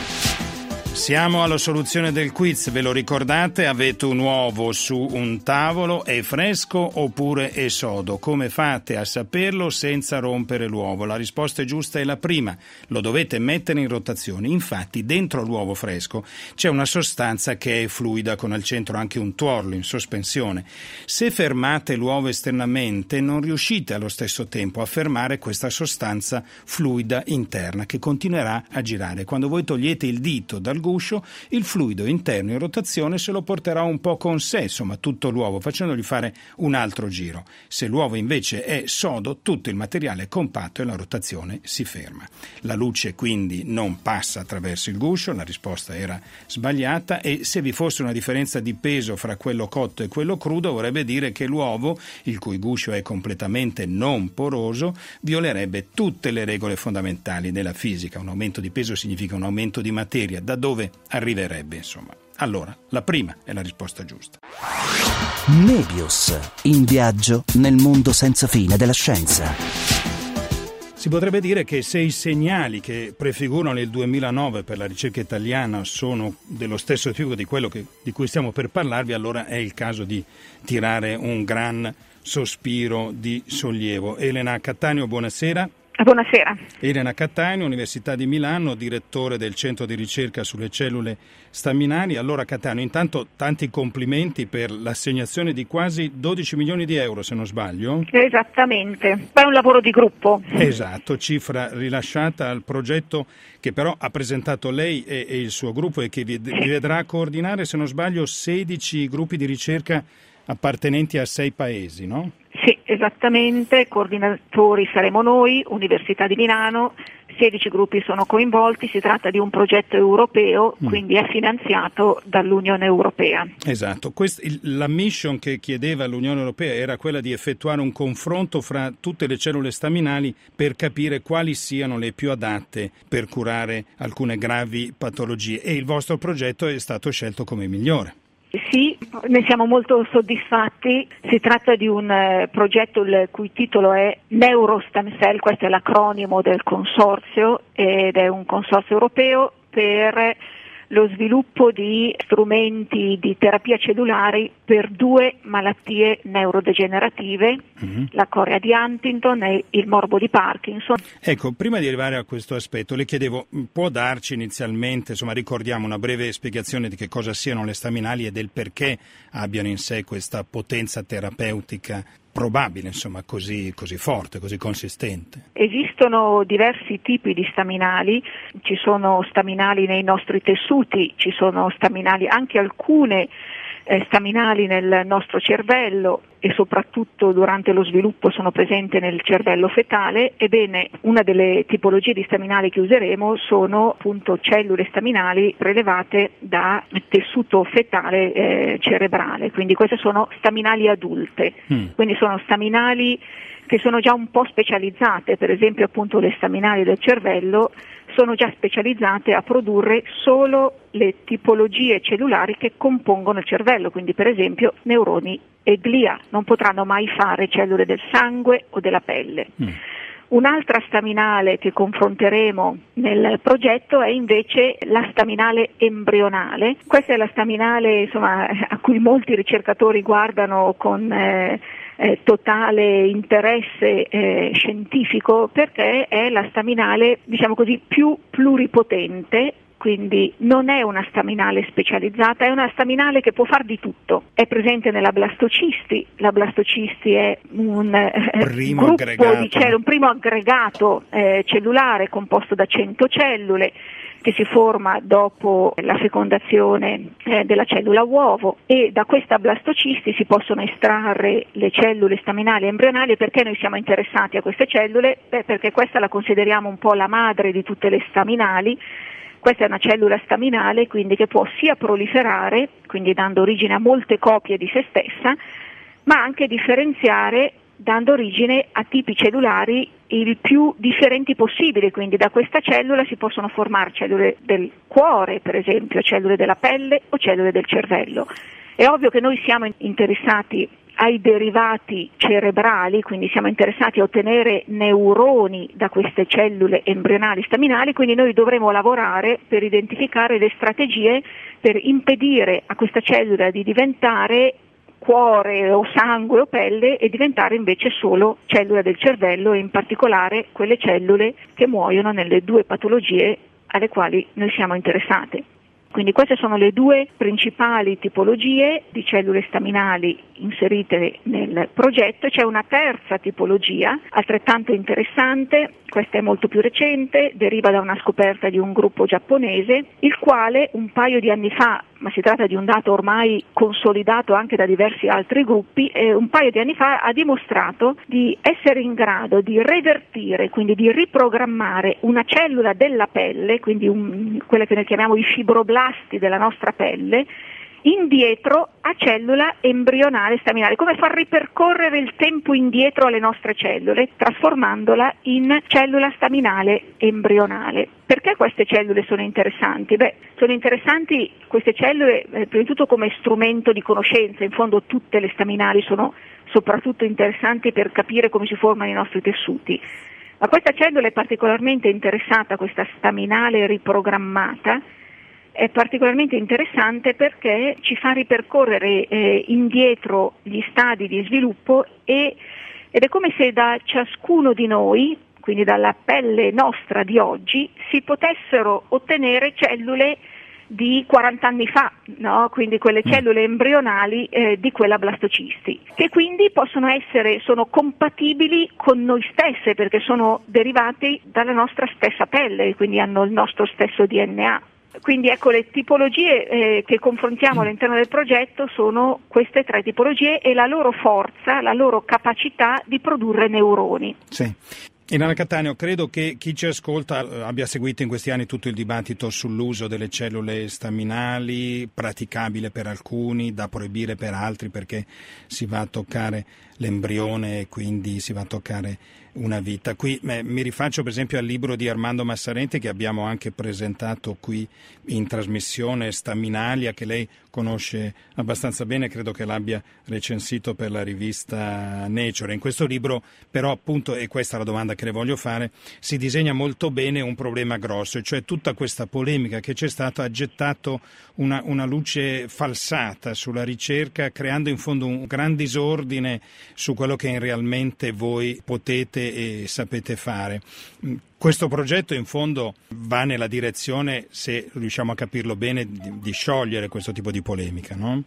Siamo alla soluzione del quiz, ve lo ricordate? Avete un uovo su un tavolo, è fresco oppure è sodo? Come fate a saperlo senza rompere l'uovo? La risposta giusta è la prima, lo dovete mettere in rotazione. Infatti dentro l'uovo fresco c'è una sostanza che è fluida, con al centro anche un tuorlo in sospensione. Se fermate l'uovo esternamente non riuscite allo stesso tempo a fermare questa sostanza fluida interna che continuerà a girare. Quando voi togliete il dito dal guscio, il fluido interno in rotazione se lo porterà un po' con sé, insomma tutto l'uovo, facendogli fare un altro giro. Se l'uovo invece è sodo, tutto il materiale è compatto e la rotazione si ferma. La luce quindi non passa attraverso il guscio, la risposta era sbagliata, e se vi fosse una differenza di peso fra quello cotto e quello crudo vorrebbe dire che l'uovo, il cui guscio è completamente non poroso, violerebbe tutte le regole fondamentali della fisica. Un aumento di peso significa un aumento di materia. Da dove arriverebbe, insomma? Allora, la prima è la risposta giusta. Nebius, in viaggio nel mondo senza fine della scienza. Si potrebbe dire che se i segnali che prefigurano il 2009 per la ricerca italiana sono dello stesso tipo di quello di cui stiamo per parlarvi, allora è il caso di tirare un gran sospiro di sollievo. Elena Cattaneo, buonasera. Buonasera. Elena Cattaneo, Università di Milano, direttore del Centro di Ricerca sulle Cellule Staminali. Allora Cattaneo, intanto tanti complimenti per l'assegnazione di quasi 12 milioni di euro, se non sbaglio. Esattamente, è un lavoro di gruppo. Esatto, cifra rilasciata al progetto che però ha presentato lei e il suo gruppo e che vi vedrà coordinare, se non sbaglio, 16 gruppi di ricerca appartenenti a 6 paesi, no? Sì, esattamente, coordinatori saremo noi, Università di Milano, 16 gruppi sono coinvolti, si tratta di un progetto europeo, quindi è finanziato dall'Unione Europea. Esatto, la mission che chiedeva l'Unione Europea era quella di effettuare un confronto fra tutte le cellule staminali per capire quali siano le più adatte per curare alcune gravi patologie e il vostro progetto è stato scelto come migliore. Sì, ne siamo molto soddisfatti. Si tratta di un progetto il cui titolo è NeuroStemCell, questo è l'acronimo del consorzio ed è un consorzio europeo per lo sviluppo di strumenti di terapia cellulari per 2 malattie neurodegenerative, la corea di Huntington e il morbo di Parkinson. Ecco, prima di arrivare a questo aspetto, le chiedevo, può darci inizialmente, ricordiamo una breve spiegazione di che cosa siano le staminali e del perché abbiano in sé questa potenza terapeutica probabile, così forte, così consistente? Esistono diversi tipi di staminali, ci sono staminali nei nostri tessuti, ci sono staminali, anche alcune staminali nel nostro cervello e soprattutto durante lo sviluppo sono presenti nel cervello fetale. Ebbene, una delle tipologie di staminali che useremo sono appunto cellule staminali prelevate da tessuto fetale cerebrale, quindi queste sono staminali adulte, quindi sono staminali che sono già un po' specializzate, per esempio appunto le staminali del cervello sono già specializzate a produrre solo le tipologie cellulari che compongono il cervello, quindi per esempio neuroni e glia, non potranno mai fare cellule del sangue o della pelle. Un'altra staminale che confronteremo nel progetto è invece la staminale embrionale. Questa è la staminale a cui molti ricercatori guardano con totale interesse scientifico, perché è la staminale, più pluripotente. Quindi non è una staminale specializzata, è una staminale che può far di tutto. È presente nella blastocisti, la blastocisti è un primo aggregato cellulare composto da 100 cellule che si forma dopo la fecondazione della cellula uovo, e da questa blastocisti si possono estrarre le cellule staminali embrionali. Perché noi siamo interessati a queste cellule? Perché questa la consideriamo un po' la madre di tutte le staminali. Questa è una cellula staminale, quindi che può sia proliferare, quindi dando origine a molte copie di se stessa, ma anche differenziare dando origine a tipi cellulari il più differenti possibili. Quindi da questa cellula si possono formare cellule del cuore, per esempio, cellule della pelle o cellule del cervello. È ovvio che noi siamo interessati ai derivati cerebrali, quindi siamo interessati a ottenere neuroni da queste cellule embrionali staminali, quindi noi dovremo lavorare per identificare le strategie per impedire a questa cellula di diventare cuore o sangue o pelle e diventare invece solo cellula del cervello, e in particolare quelle cellule che muoiono nelle 2 patologie alle quali noi siamo interessati. Quindi queste sono le 2 principali tipologie di cellule staminali inserite nel progetto. C'è una terza tipologia altrettanto interessante, questa è molto più recente, deriva da una scoperta di un gruppo giapponese, il quale un paio di anni fa, ma si tratta di un dato ormai consolidato anche da diversi altri gruppi, un paio di anni fa ha dimostrato di essere in grado di revertire, quindi di riprogrammare una cellula della pelle, quindi quelle che noi chiamiamo i fibroblasti della nostra pelle, indietro a cellula embrionale staminale, come far ripercorrere il tempo indietro alle nostre cellule, trasformandola in cellula staminale embrionale. Perché queste cellule sono interessanti? Sono interessanti queste cellule prima di tutto come strumento di conoscenza. In fondo tutte le staminali sono soprattutto interessanti per capire come si formano i nostri tessuti. Ma questa cellula è particolarmente interessata, questa staminale riprogrammata, è particolarmente interessante perché ci fa ripercorrere indietro gli stadi di sviluppo ed è come se da ciascuno di noi, quindi dalla pelle nostra di oggi, si potessero ottenere cellule di 40 anni fa, no? Quindi quelle cellule embrionali di quella blastocisti, che quindi sono compatibili con noi stesse perché sono derivati dalla nostra stessa pelle, quindi hanno il nostro stesso DNA. Quindi ecco, le tipologie che confrontiamo all'interno del progetto sono queste 3 tipologie e la loro forza, la loro capacità di produrre neuroni. Sì. Ilana Cattaneo, credo che chi ci ascolta abbia seguito in questi anni tutto il dibattito sull'uso delle cellule staminali, praticabile per alcuni, da proibire per altri perché si va a toccare l'embrione e quindi si va a toccare una vita. Qui mi rifaccio per esempio al libro di Armando Massarenti che abbiamo anche presentato qui in trasmissione, Staminalia, che lei conosce abbastanza bene, credo che l'abbia recensito per la rivista Nature. In questo libro però appunto, e questa è la domanda che le voglio fare, si disegna molto bene un problema grosso, cioè tutta questa polemica che c'è stata ha gettato una luce falsata sulla ricerca, creando in fondo un gran disordine su quello che realmente voi potete e sapete fare. Questo progetto in fondo va nella direzione, se riusciamo a capirlo bene, di sciogliere questo tipo di polemica, no?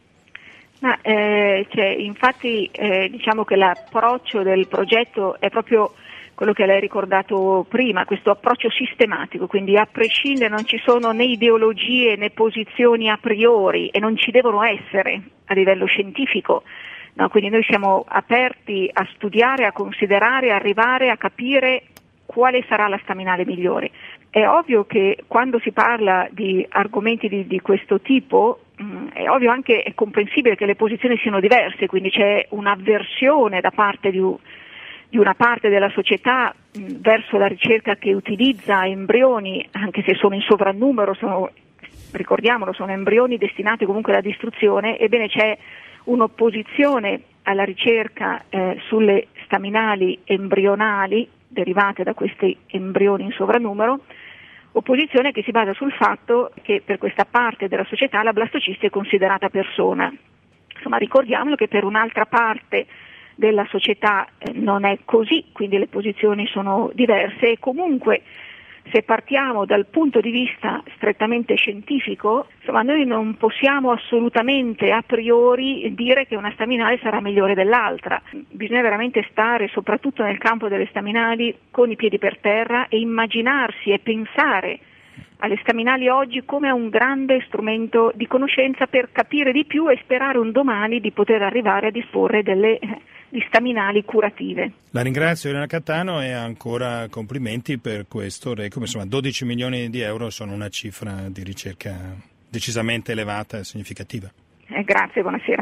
Infatti diciamo che l'approccio del progetto è proprio quello che lei ha ricordato prima, questo approccio sistematico, quindi a prescindere non ci sono né ideologie né posizioni a priori e non ci devono essere a livello scientifico. No, quindi noi siamo aperti a studiare, a considerare, a arrivare a capire quale sarà la staminale migliore. È ovvio che quando si parla di argomenti di questo tipo, è ovvio anche, è comprensibile che le posizioni siano diverse, quindi c'è un'avversione da parte di una parte della società verso la ricerca che utilizza embrioni, anche se sono in sovrannumero, ricordiamolo, sono embrioni destinati comunque alla distruzione. Ebbene c'è un'opposizione alla ricerca sulle staminali embrionali derivate da questi embrioni in sovrannumero, opposizione che si basa sul fatto che per questa parte della società la blastocista è considerata persona. Insomma, ricordiamolo che per un'altra parte della società non è così, quindi le posizioni sono diverse e comunque se partiamo dal punto di vista strettamente scientifico, insomma, noi non possiamo assolutamente a priori dire che una staminale sarà migliore dell'altra. Bisogna veramente stare, soprattutto nel campo delle staminali, con i piedi per terra e immaginarsi e pensare alle staminali oggi come a un grande strumento di conoscenza per capire di più e sperare un domani di poter arrivare a disporre di staminali curative. La ringrazio Ilana Cattaneo e ancora complimenti per questo Recom. Insomma, 12 milioni di euro sono una cifra di ricerca decisamente elevata e significativa. Grazie, buonasera.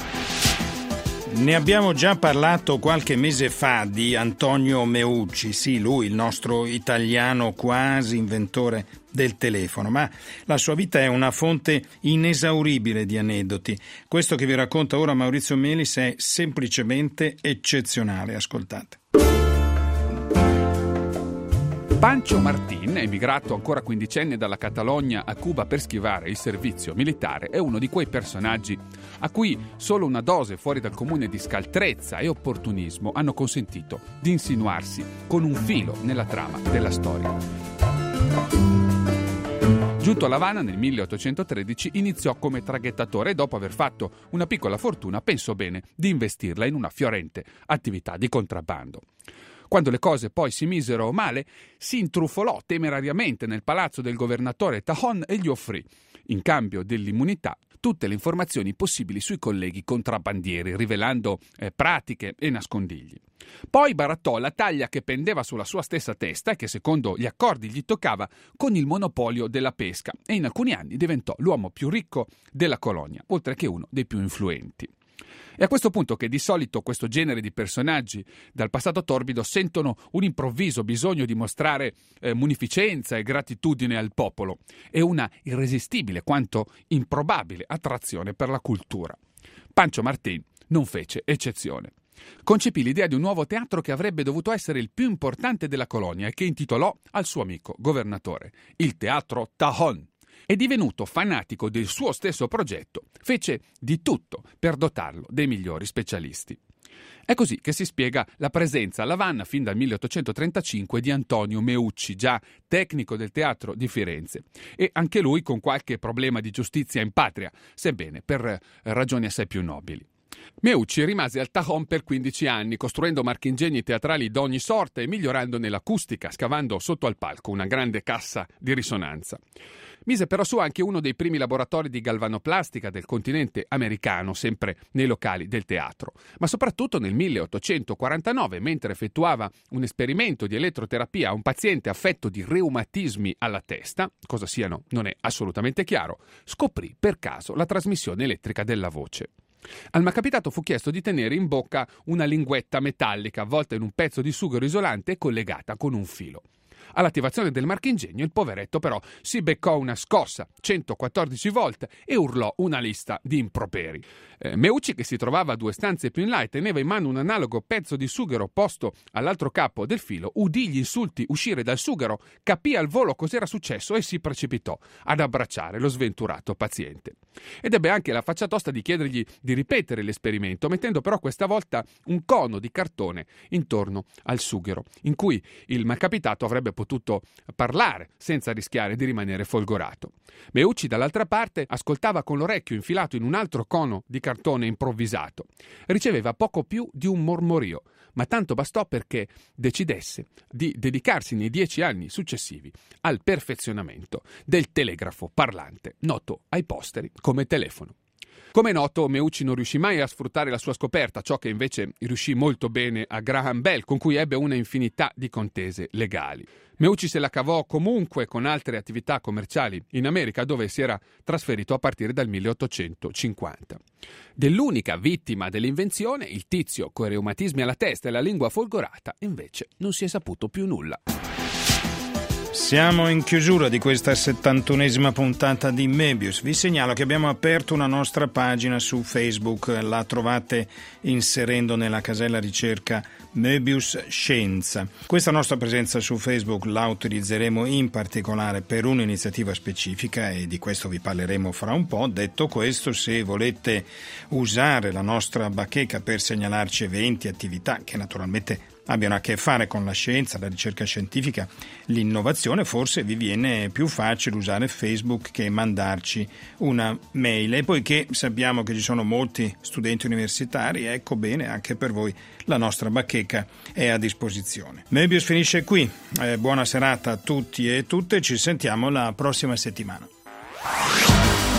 Ne abbiamo già parlato qualche mese fa di Antonio Meucci, sì, lui, il nostro italiano quasi inventore del telefono, ma la sua vita è una fonte inesauribile di aneddoti. Questo che vi racconta ora Maurizio Melis è semplicemente eccezionale, ascoltate. Pancho Martín, emigrato ancora quindicenne dalla Catalogna a Cuba per schivare il servizio militare, è uno di quei personaggi a cui solo una dose fuori dal comune di scaltrezza e opportunismo hanno consentito di insinuarsi con un filo nella trama della storia. Giunto a La Habana nel 1813 iniziò come traghettatore e dopo aver fatto una piccola fortuna pensò bene di investirla in una fiorente attività di contrabbando. Quando le cose poi si misero male, si intrufolò temerariamente nel palazzo del governatore Tahón e gli offrì, in cambio dell'immunità, tutte le informazioni possibili sui colleghi contrabbandieri, rivelando pratiche e nascondigli. Poi barattò la taglia che pendeva sulla sua stessa testa e che secondo gli accordi gli toccava con il monopolio della pesca e in alcuni anni diventò l'uomo più ricco della colonia, oltre che uno dei più influenti. È a questo punto che di solito questo genere di personaggi dal passato torbido sentono un improvviso bisogno di mostrare munificenza e gratitudine al popolo e una irresistibile quanto improbabile attrazione per la cultura. Pancho Martín non fece eccezione. Concepì l'idea di un nuovo teatro che avrebbe dovuto essere il più importante della colonia e che intitolò al suo amico governatore, il Teatro Tahón. e divenuto fanatico del suo stesso progetto, fece di tutto per dotarlo dei migliori specialisti. È così che si spiega la presenza alla Vanna fin dal 1835 di Antonio Meucci, già tecnico del teatro di Firenze, e anche lui con qualche problema di giustizia in patria, sebbene per ragioni assai più nobili. Meucci rimase al Tahom per 15 anni, costruendo marchingegni teatrali d'ogni sorta e migliorandone l'acustica, scavando sotto al palco una grande cassa di risonanza. Mise però su anche uno dei primi laboratori di galvanoplastica del continente americano, sempre nei locali del teatro. Ma soprattutto nel 1849, mentre effettuava un esperimento di elettroterapia a un paziente affetto di reumatismi alla testa, cosa siano non è assolutamente chiaro, scoprì per caso la trasmissione elettrica della voce. Al malcapitato fu chiesto di tenere in bocca una linguetta metallica avvolta in un pezzo di sughero isolante e collegata con un filo. All'attivazione del marchingegno il poveretto però si beccò una scossa, 114 volt, e urlò una lista di improperi. Meucci, che si trovava 2 stanze più in là e teneva in mano un analogo pezzo di sughero posto all'altro capo del filo, udì gli insulti uscire dal sughero, capì al volo cos'era successo e si precipitò ad abbracciare lo sventurato paziente. Ed ebbe anche la faccia tosta di chiedergli di ripetere l'esperimento, mettendo però questa volta un cono di cartone intorno al sughero, in cui il malcapitato avrebbe potuto parlare senza rischiare di rimanere folgorato. Meucci, dall'altra parte, ascoltava con l'orecchio infilato in un altro cono di cartone improvvisato. Riceveva poco più di un mormorio, ma tanto bastò perché decidesse di dedicarsi nei 10 anni successivi al perfezionamento del telegrafo parlante, noto ai posteri come telefono. Come è noto, Meucci non riuscì mai a sfruttare la sua scoperta, ciò che invece riuscì molto bene a Graham Bell, con cui ebbe una infinità di contese legali. Meucci se la cavò comunque con altre attività commerciali in America, dove si era trasferito a partire dal 1850. Dell'unica vittima dell'invenzione, il tizio coi reumatismi alla testa e la lingua folgorata, invece non si è saputo più nulla. Siamo in chiusura di questa 71esima puntata di Möbius. Vi segnalo che abbiamo aperto una nostra pagina su Facebook, la trovate inserendo nella casella ricerca Möbius Scienza. Questa nostra presenza su Facebook la utilizzeremo in particolare per un'iniziativa specifica e di questo vi parleremo fra un po'. Detto questo, se volete usare la nostra bacheca per segnalarci eventi, attività che naturalmente abbiano a che fare con la scienza, la ricerca scientifica, l'innovazione, forse vi viene più facile usare Facebook che mandarci una mail. E poiché sappiamo che ci sono molti studenti universitari, ecco bene, anche per voi la nostra bacheca è a disposizione. Möbius finisce qui. Buona serata a tutti e tutte, ci sentiamo la prossima settimana.